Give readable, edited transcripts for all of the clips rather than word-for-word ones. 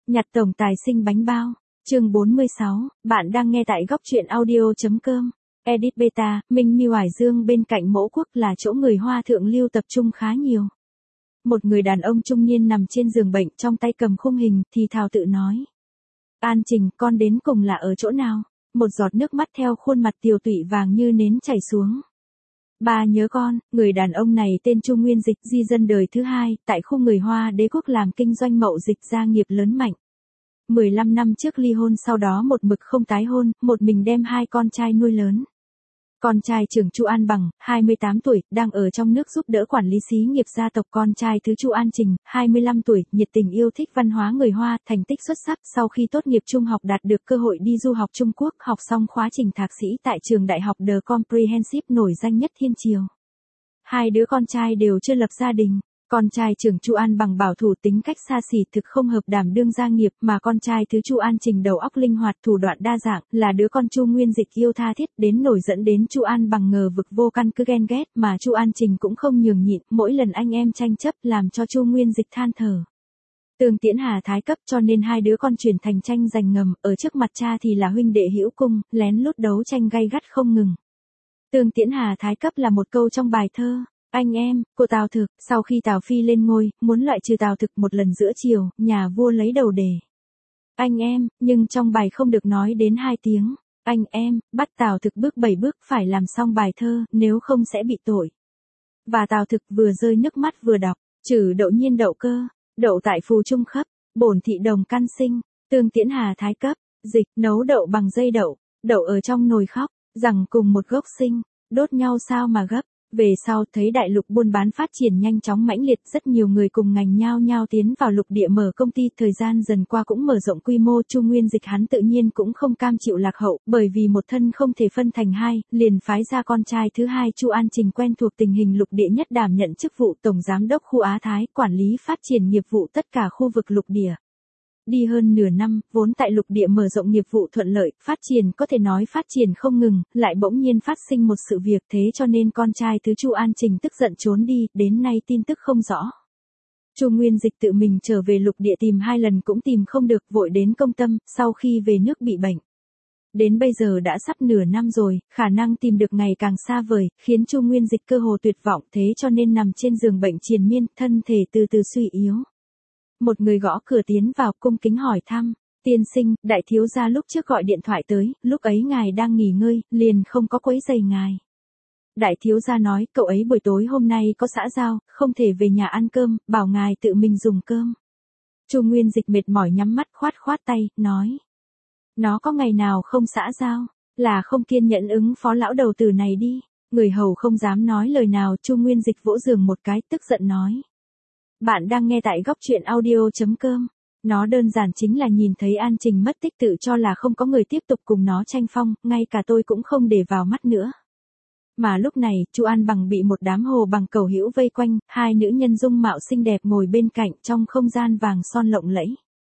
Nhặt tổng tài sinh bánh bao. Chương 46, bạn đang nghe tại góc truyện audio.com. Edit Beta, Minh Miêu Hải Dương bên cạnh Mẫu Quốc là chỗ người Hoa thượng lưu tập trung khá nhiều. Một người đàn ông trung niên nằm trên giường bệnh trong tay cầm khung hình thì thào tự nói. An Trình, con đến cùng là ở chỗ nào? Một giọt nước mắt theo khuôn mặt tiều tụy vàng như nến chảy xuống. Ba nhớ con, người đàn ông này tên Chu Nguyên Dịch, di dân đời thứ hai, tại khu người Hoa Đế quốc làm kinh doanh mậu dịch gia nghiệp lớn mạnh. 15 năm trước ly hôn, sau đó một mực không tái hôn, một mình đem hai con trai nuôi lớn. Con trai trưởng Chu An Bằng, 28 tuổi, đang ở trong nước giúp đỡ quản lý xí nghiệp gia tộc. Con trai thứ Chu An Trình, 25 tuổi, nhiệt tình yêu thích văn hóa người Hoa, thành tích xuất sắc, sau khi tốt nghiệp trung học đạt được cơ hội đi du học Trung Quốc, học xong khóa trình thạc sĩ tại trường đại học The Comprehensive nổi danh nhất Thiên Triều. Hai đứa con trai đều chưa lập gia đình. Con trai trưởng Chu An Bằng bảo thủ, tính cách xa xỉ, thực không hợp đảm đương gia nghiệp, mà con trai thứ Chu An Trình đầu óc linh hoạt, thủ đoạn đa dạng, là đứa con Chu Nguyên Dịch yêu tha thiết đến nổi dẫn đến Chu An Bằng ngờ vực vô căn cứ ghen ghét, mà Chu An Trình cũng không nhường nhịn, mỗi lần anh em tranh chấp làm cho Chu Nguyên Dịch than thở. Tương Tiễn Hà Thái cấp, cho nên hai đứa con chuyển thành tranh giành ngầm, ở trước mặt cha thì là huynh đệ hữu cung, lén lút đấu tranh gay gắt không ngừng. Tương Tiễn Hà Thái cấp là một câu trong bài thơ. Anh em, của Tào Thực, sau khi Tào Phi lên ngôi, muốn loại trừ Tào Thực một lần giữa chiều, nhà vua lấy đầu đề. Anh em, nhưng trong bài không được nói đến hai tiếng. Anh em, bắt Tào Thực bước 7 bước phải làm xong bài thơ, nếu không sẽ bị tội. Và Tào Thực vừa rơi nước mắt vừa đọc, trừ đậu nhiên đậu cơ, đậu tại phù trung khấp, bổn thị đồng căn sinh, Tương Tiễn Hà Thái cấp, dịch, nấu đậu bằng dây đậu, đậu ở trong nồi khóc, rằng cùng một gốc sinh, đốt nhau sao mà gấp. Về sau thấy đại lục buôn bán phát triển nhanh chóng mãnh liệt, rất nhiều người cùng ngành nhao nhao tiến vào lục địa mở công ty, thời gian dần qua cũng mở rộng quy mô. Chu Nguyên Dịch hắn tự nhiên cũng không cam chịu lạc hậu, bởi vì một thân không thể phân thành hai, liền phái ra con trai thứ hai Chu An Trình quen thuộc tình hình lục địa nhất đảm nhận chức vụ tổng giám đốc khu Á Thái, quản lý phát triển nghiệp vụ tất cả khu vực lục địa. Đi hơn nửa năm, vốn tại lục địa mở rộng nghiệp vụ thuận lợi, phát triển có thể nói phát triển không ngừng, lại bỗng nhiên phát sinh một sự việc, thế cho nên con trai thứ Chu An Trình tức giận trốn đi, đến nay tin tức không rõ. Chu Nguyên Dịch tự mình trở về lục địa tìm 2 lần cũng tìm không được, vội đến Công Tâm, sau khi về nước bị bệnh. Đến bây giờ đã sắp nửa năm rồi, khả năng tìm được ngày càng xa vời, khiến Chu Nguyên Dịch cơ hồ tuyệt vọng, thế cho nên nằm trên giường bệnh triền miên, thân thể từ từ suy yếu. Một người gõ cửa tiến vào, cung kính hỏi thăm. Tiên sinh, đại thiếu gia lúc trước gọi điện thoại tới, lúc ấy ngài đang nghỉ ngơi, liền không có quấy rầy ngài. Đại thiếu gia nói, cậu ấy buổi tối hôm nay có xã giao, không thể về nhà ăn cơm, bảo ngài tự mình dùng cơm. Chu Nguyên Dịch mệt mỏi nhắm mắt, khoát khoát tay, nói. Nó có ngày nào không xã giao, là không kiên nhẫn ứng phó lão đầu tử này đi. Người hầu không dám nói lời nào, Chu Nguyên Dịch vỗ giường một cái, tức giận nói. Bạn đang nghe tại góc truyện audio.com. Nó đơn giản chính là nhìn thấy An Trình mất tích, tự cho là không có người tiếp tục cùng nó tranh phong, ngay cả tôi cũng không để vào mắt nữa. Mà lúc này, Chu An Bằng bị một đám hồ bằng cầu hữu vây quanh, hai nữ nhân dung mạo xinh đẹp ngồi bên cạnh trong không gian vàng son lộng lẫy.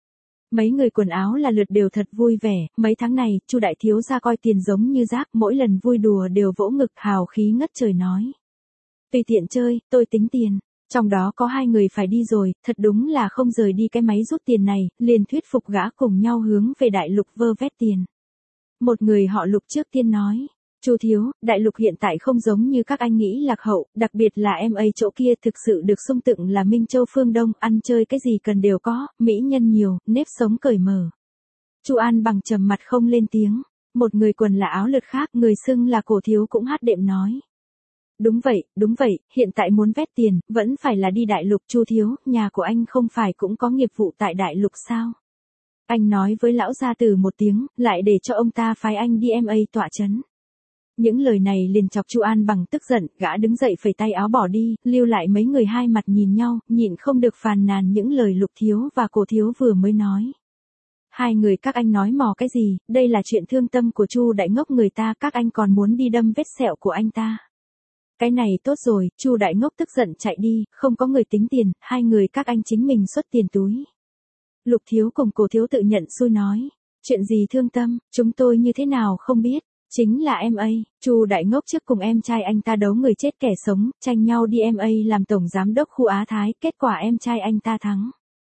Mấy người quần áo là lượt đều thật vui vẻ, mấy tháng này, Chu đại thiếu gia coi tiền giống như rác, mỗi lần vui đùa đều vỗ ngực hào khí ngất trời nói. Tùy tiện chơi, tôi tính tiền. Trong đó có 2 người phải đi rồi, thật đúng là không rời đi cái máy rút tiền này, liền thuyết phục gã cùng nhau hướng về đại lục vơ vét tiền. Một người họ Lục trước tiên nói, Chu thiếu, đại lục hiện tại không giống như các anh nghĩ lạc hậu, đặc biệt là em ấy chỗ kia thực sự được xưng tụng là Minh Châu phương Đông, ăn chơi cái gì cần đều có, mỹ nhân nhiều, nếp sống cởi mở. Chu An Bằng trầm mặt không lên tiếng, một người quần là áo lượt khác, người xưng là Cổ thiếu cũng hát đệm nói. Đúng vậy, hiện tại muốn vét tiền, vẫn phải là đi đại lục. Chu thiếu, nhà của anh không phải cũng có nghiệp vụ tại đại lục sao? Anh nói với lão gia tử một tiếng, lại để cho ông ta phái anh đi MA tọa chấn. Những lời này liền chọc Chu An Bằng tức giận, gã đứng dậy phẩy tay áo bỏ đi, lưu lại mấy người hai mặt nhìn nhau, nhịn không được phàn nàn những lời Lục thiếu và Cổ thiếu vừa mới nói. Hai người các anh nói mò cái gì, đây là chuyện thương tâm của Chu đại ngốc người ta, các anh còn muốn đi đâm vết sẹo của anh ta. Cái này tốt rồi, Chu đại ngốc tức giận chạy đi, không có người tính tiền, hai người các anh chính mình xuất tiền túi. Lục thiếu cùng Cổ thiếu tự nhận xui nói, chuyện gì thương tâm, chúng tôi như thế nào không biết, chính là MA, Chu đại ngốc trước cùng em trai anh ta đấu người chết kẻ sống, tranh nhau đi MA làm tổng giám đốc khu Á Thái, kết quả em trai anh ta thắng.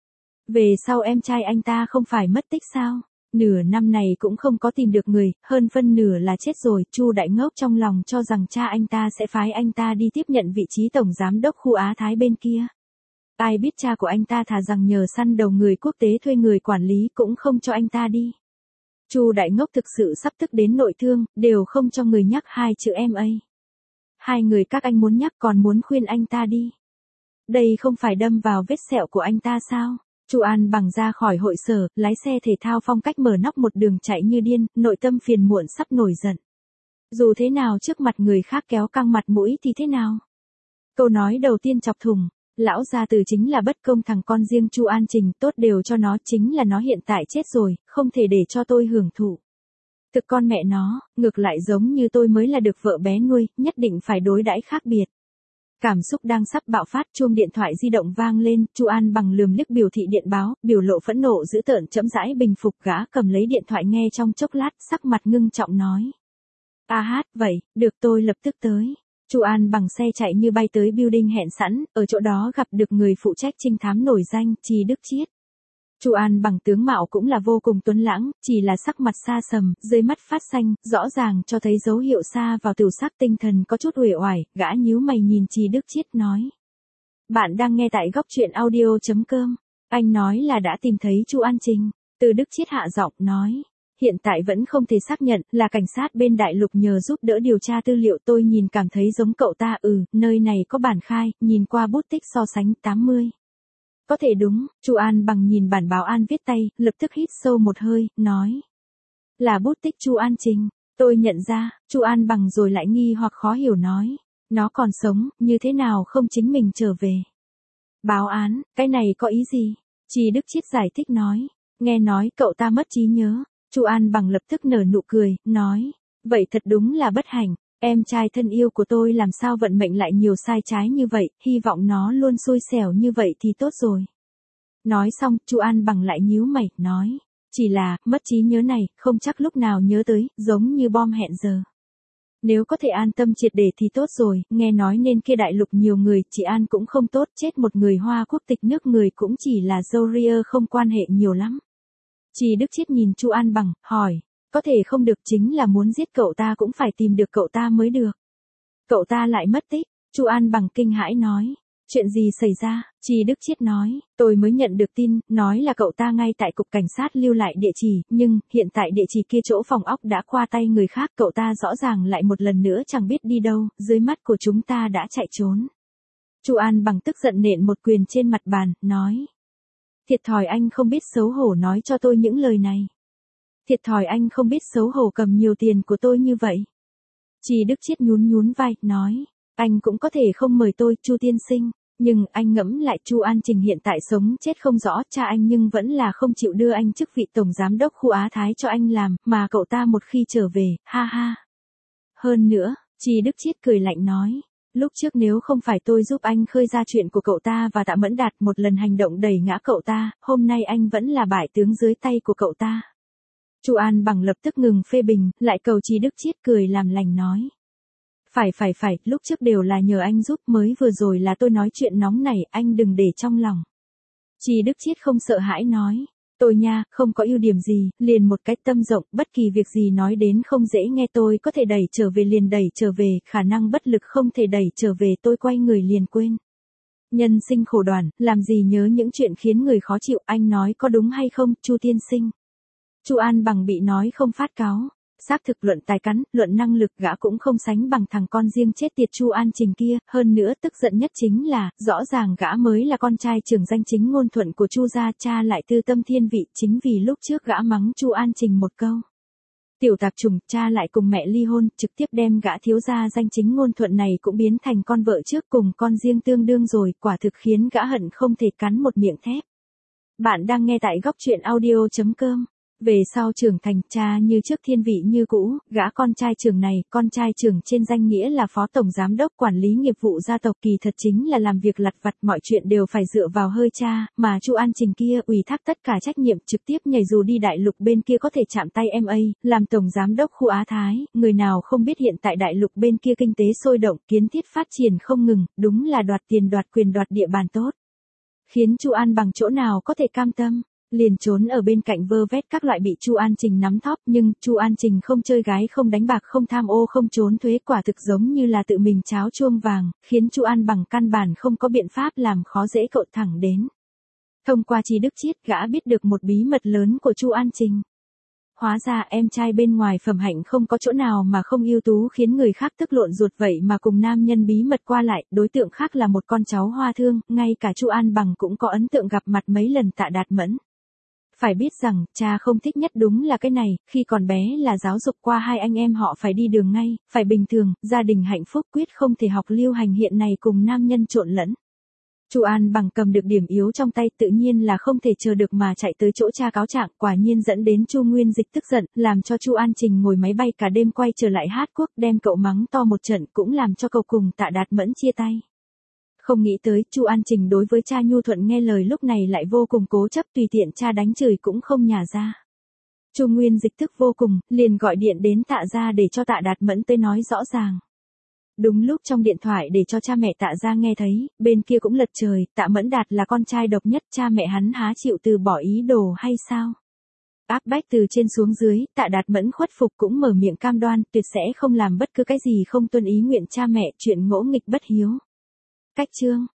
Về sau em trai anh ta không phải mất tích sao? Nửa năm này cũng không có tìm được người, hơn phân nửa là chết rồi. Chu Đại Ngốc trong lòng cho rằng cha anh ta sẽ phái anh ta đi tiếp nhận vị trí tổng giám đốc khu Á Thái bên kia. Ai biết cha của anh ta thà rằng nhờ săn đầu người quốc tế thuê người quản lý cũng không cho anh ta đi. Chu Đại Ngốc thực sự sắp tức đến nội thương, đều không cho người nhắc hai chữ MA. Hai người các anh muốn nhắc còn muốn khuyên anh ta đi. Đây không phải đâm vào vết sẹo của anh ta sao? Chu An Bằng ra khỏi hội sở, lái xe thể thao phong cách mở nóc một đường chạy như điên, nội tâm phiền muộn sắp nổi giận. Dù thế nào trước mặt người khác kéo căng mặt mũi thì thế nào? Câu nói đầu tiên chọc thủng, lão gia từ chính là bất công thằng con riêng Chu An Trình, tốt đều cho nó, chính là nó hiện tại chết rồi, không thể để cho tôi hưởng thụ. Thực con mẹ nó, ngược lại giống như tôi mới là được vợ bé nuôi, nhất định phải đối đãi khác biệt. Cảm xúc đang sắp bạo phát, chuông điện thoại di động vang lên, Chu An Bằng lườm liếc biểu thị điện báo, biểu lộ phẫn nộ dữ tợn chậm rãi bình phục, gã cầm lấy điện thoại nghe trong chốc lát, sắc mặt ngưng trọng nói. Vậy, được tôi lập tức tới. Chu An Bằng xe chạy như bay tới building hẹn sẵn, ở chỗ đó gặp được người phụ trách trinh thám nổi danh, Trì Đức Chiết. Chu An Bằng tướng mạo cũng là vô cùng tuấn lãng, chỉ là sắc mặt xa sầm, dưới mắt phát xanh, rõ ràng cho thấy dấu hiệu xa vào tiểu sắc, tinh thần có chút uể oải, gã nhíu mày nhìn Trì Đức Chiết nói. Bạn đang nghe tại góc truyện audio.com. Anh nói là đã tìm thấy Chu An Trình. Từ Đức Chiết hạ giọng nói. Hiện tại vẫn không thể xác nhận, là cảnh sát bên đại lục nhờ giúp đỡ điều tra tư liệu, tôi nhìn cảm thấy giống cậu ta. Nơi này có bản khai, nhìn qua bút tích so sánh 80. Có thể đúng. Chu An Bằng nhìn bản báo an viết tay, lập tức hít sâu một hơi, nói. Là bút tích Chu An Trình. Tôi nhận ra. Chu An Bằng rồi lại nghi hoặc khó hiểu nói. Nó còn sống, như thế nào không chính mình trở về. Báo án, cái này có ý gì? Trì Đức Chiết giải thích nói. Nghe nói cậu ta mất trí nhớ. Chu An Bằng lập tức nở nụ cười, nói. Vậy thật đúng là bất hạnh. Em trai thân yêu của tôi làm sao vận mệnh lại nhiều sai trái như vậy, hy vọng nó luôn xui xẻo như vậy thì tốt rồi. Nói xong, Chu An Bằng lại nhíu mày, nói. Chỉ là, mất trí nhớ này, không chắc lúc nào nhớ tới, giống như bom hẹn giờ. Nếu có thể an tâm triệt để thì tốt rồi, nghe nói nên kia đại lục nhiều người, chỉ an cũng không tốt, chết một người Hoa quốc tịch nước người cũng chỉ là dâu ria không quan hệ nhiều lắm. Trì Đức Chiết nhìn Chu An Bằng, hỏi. Có thể không được, chính là muốn giết cậu ta cũng phải tìm được cậu ta mới được. Cậu ta lại mất tích. Chu An Bằng kinh hãi nói. Chuyện gì xảy ra? Trì Đức Chiết nói. Tôi mới nhận được tin, nói là cậu ta ngay tại cục cảnh sát lưu lại địa chỉ, nhưng hiện tại địa chỉ kia chỗ phòng ốc đã qua tay người khác, cậu ta rõ ràng lại một lần nữa chẳng biết đi đâu, dưới mắt của chúng ta đã chạy trốn. Chu An Bằng tức giận nện một quyền trên mặt bàn, nói. Thiệt thòi anh không biết xấu hổ nói cho tôi những lời này. Thiệt thòi anh không biết xấu hổ cầm nhiều tiền của tôi như vậy. Trì Đức Chiết nhún vai, nói. Anh cũng có thể không mời tôi, Chu tiên sinh. Nhưng anh ngẫm lại, Chu An Trình hiện tại sống chết không rõ, cha anh nhưng vẫn là không chịu đưa anh chức vị tổng giám đốc khu Á Thái cho anh làm, mà cậu ta một khi trở về, ha ha. Hơn nữa, Trì Đức Chiết cười lạnh nói. Lúc trước nếu không phải tôi giúp anh khơi ra chuyện của cậu ta và Tạ Mẫn Đạt một lần hành động đẩy ngã cậu ta, hôm nay anh vẫn là bại tướng dưới tay của cậu ta. Chu An Bằng lập tức ngừng phê bình, lại cầu Trì Đức Chiết cười làm lành nói. Phải, lúc trước đều là nhờ anh giúp, mới vừa rồi là tôi nói chuyện nóng này, anh đừng để trong lòng. Trì Đức Chiết không sợ hãi nói. Tôi nha, không có ưu điểm gì, liền một cái tâm rộng, bất kỳ việc gì nói đến không dễ nghe tôi có thể đẩy trở về liền đẩy trở về, khả năng bất lực không thể đẩy trở về tôi quay người liền quên. Nhân sinh khổ đoàn, làm gì nhớ những chuyện khiến người khó chịu, anh nói có đúng hay không, Chu tiên sinh? Chu An Bằng bị nói không phát cáu. Xác thực luận tài cán, luận năng lực gã cũng không sánh bằng thằng con riêng chết tiệt Chu An Trình kia, hơn nữa tức giận nhất chính là, rõ ràng gã mới là con trai trưởng danh chính ngôn thuận của Chu gia, cha lại tư tâm thiên vị, chính vì lúc trước gã mắng Chu An Trình một câu. Tiểu tạp trùng, cha lại cùng mẹ ly hôn, trực tiếp đem gã thiếu gia danh chính ngôn thuận này cũng biến thành con vợ trước cùng con riêng tương đương rồi, quả thực khiến gã hận không thể cắn một miệng thép. Bạn đang nghe tại góc truyện audio.com. Về sau trưởng thành, cha như trước thiên vị như cũ, gã con trai trưởng này, con trai trưởng trên danh nghĩa là phó tổng giám đốc quản lý nghiệp vụ gia tộc, kỳ thật chính là làm việc lặt vặt, mọi chuyện đều phải dựa vào hơi cha, mà Chu An Trình kia ủy thác tất cả trách nhiệm, trực tiếp nhảy dù đi đại lục bên kia có thể chạm tay MA, làm tổng giám đốc khu Á Thái, người nào không biết hiện tại đại lục bên kia kinh tế sôi động, kiến thiết phát triển không ngừng, đúng là đoạt tiền đoạt quyền đoạt địa bàn tốt. khiến Chu An Bằng chỗ nào có thể cam tâm, liền trốn ở bên cạnh vơ vét các loại bị Chu An Trình nắm thóp, nhưng Chu An Trình không chơi gái, không đánh bạc, không tham ô, không trốn thuế, quả thực giống như là tự mình tráo chuông vàng, khiến Chu An Bằng căn bản không có biện pháp làm khó dễ cậu thẳng đến. Thông qua Tri Đức Chiết, gã biết được một bí mật lớn của Chu An Trình. Hóa ra em trai bên ngoài phẩm hạnh không có chỗ nào mà không ưu tú, khiến người khác tức lộn ruột, vậy mà cùng nam nhân bí mật qua lại, đối tượng khác là một con cháu Hoa Thương, ngay cả Chu An Bằng cũng có ấn tượng gặp mặt mấy lần Tạ Đạt Mẫn. Phải biết rằng, cha không thích nhất đúng là cái này, khi còn bé là giáo dục qua hai anh em họ phải đi đường ngay, phải bình thường, gia đình hạnh phúc, quyết không thể học lưu hành hiện này cùng nam nhân trộn lẫn. Chu An Bằng cầm được điểm yếu trong tay, tự nhiên là không thể chờ được mà chạy tới chỗ cha cáo trạng, quả nhiên dẫn đến Chu Nguyên Dịch tức giận, làm cho Chu An Trình ngồi máy bay cả đêm quay trở lại Hát Quốc, đem cậu mắng to một trận, cũng làm cho cậu cùng Tạ Đạt Mẫn chia tay. Không nghĩ tới, Chu An Trình đối với cha nhu thuận nghe lời, lúc này lại vô cùng cố chấp, tùy tiện cha đánh chửi cũng không nhả ra. Chu Nguyên Dịch tức vô cùng, liền gọi điện đến Tạ gia để cho Tạ Đạt Mẫn tới nói rõ ràng. Đúng lúc trong điện thoại để cho cha mẹ Tạ gia nghe thấy, bên kia cũng lật trời, Tạ Mẫn Đạt là con trai độc nhất, cha mẹ hắn há chịu từ bỏ ý đồ hay sao? Áp bách từ trên xuống dưới, Tạ Đạt Mẫn khuất phục, cũng mở miệng cam đoan, tuyệt sẽ không làm bất cứ cái gì không tuân ý nguyện cha mẹ, chuyện ngỗ nghịch bất hiếu. Cách chương